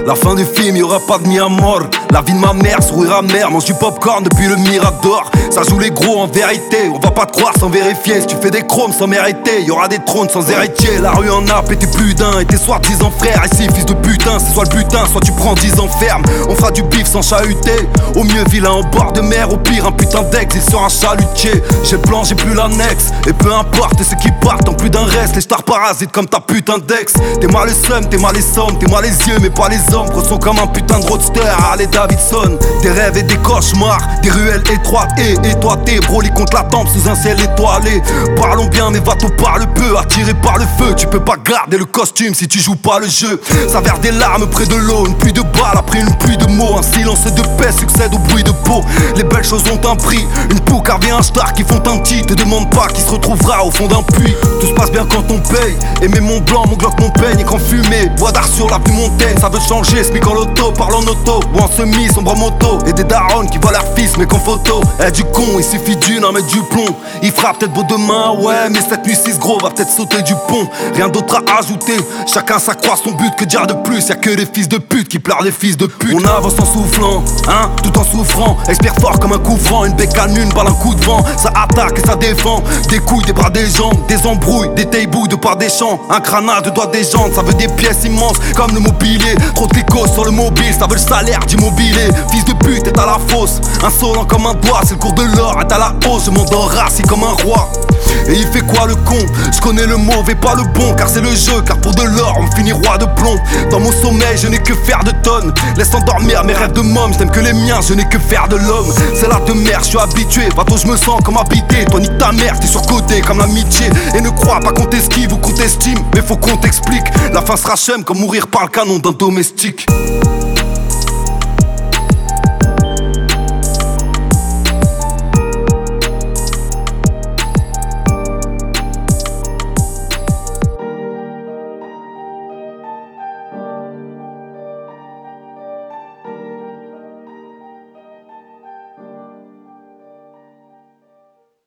La fin du film, y'aura pas de mis à mort. La vie de ma mère, sourire amer, mange du popcorn depuis le Mirador. Ça joue les gros en vérité, on va pas te croire sans vérifier. Si tu fais des chromes sans mériter, y'aura des trônes sans héritier. La rue en nappe et t'es plus d'un, et t'es soi-disant frère. Ici fils de putain, c'est soit le butin, soit tu prends 10 ans ferme. On fera du bif sans chahuter, au mieux vilain en bord de mer. Au pire un putain d'ex, il sera un chalutier. J'ai le plan, j'ai plus l'annexe, et peu importe ceux qui partent en plus d'un reste. Les stars parasites comme ta putain d'ex. T'es mal le seum, t'es mal les sommes, t'es mal les yeux mais pas les hommes. Gros sont comme un putain de roadster, allez Davidson. Des rêves et des cauchemars, des ruelles étroites et étoitées. Broly contre la tempe sous un ciel étoilé. Parlons bien mais va-t'en parle peu, attiré par le feu. Tu peux pas garder le costume si tu joues pas le jeu. Ça verse des larmes près de l'eau, une pluie de balles après une pluie de mots. Un silence de paix succède au bruit de peau. Les belles choses ont un prix, une poucave et un star qui font un petit. Te demande pas qui se retrouvera au fond d'un puits. Tout se passe bien quand on paye, aimer mon blanc, mon glock, mon peigne. Et quand fumée, bois d'art sur la plus montaine. Ça veut changer, smic en loto, parle en auto ou en semi, sombre moto. Et des darons qui voient leur fils mais qu'en photo. Eh du con, il suffit d'une à mettre du plomb. Il fera peut-être beau demain, ouais, mais cette nuit 6 gros va peut-être sauter du pont. Rien d'autre à ajouter, chacun s'accroît son but, que dire de plus. Y'a que les fils de pute qui pleurent les fils de pute. On avance en soufflant, hein, tout en souffrant. Expire fort comme un coup franc, une bécane, une balle, un coup de vent. Ça attaque et ça défend, des couilles, des bras, des jambes, des embrouilles, des tailles-bouilles de part des champs. Un cranage de doigts des jantes, ça veut des pièces immenses comme le mobilier. Trop de clicos sur le mobile, ça veut le salaire du mobilier. Fils de pute est à la fosse, insolent comme un doigt. C'est le cours de l'or, est à la hausse, je m'endors rassis comme un roi. Et il fait quoi le con? Je connais le mauvais, pas le bon, car c'est le jeu, car pour de l'or on finit roi de plomb. Dans mon sommeil je n'ai que faire de tonnes, laisse endormir mes rêves de môme. Je n'aime que les miens, je n'ai que faire de l'homme. C'est la de mer, je suis habitué, bateau je me sens comme habité. Toi nique ta mère, t'es surcoté comme l'amitié. Et ne crois pas qu'on t'esquive ou qu'on t'estime, mais faut qu'on t'explique. La fin sera chum comme mourir par le canon d'un domestique.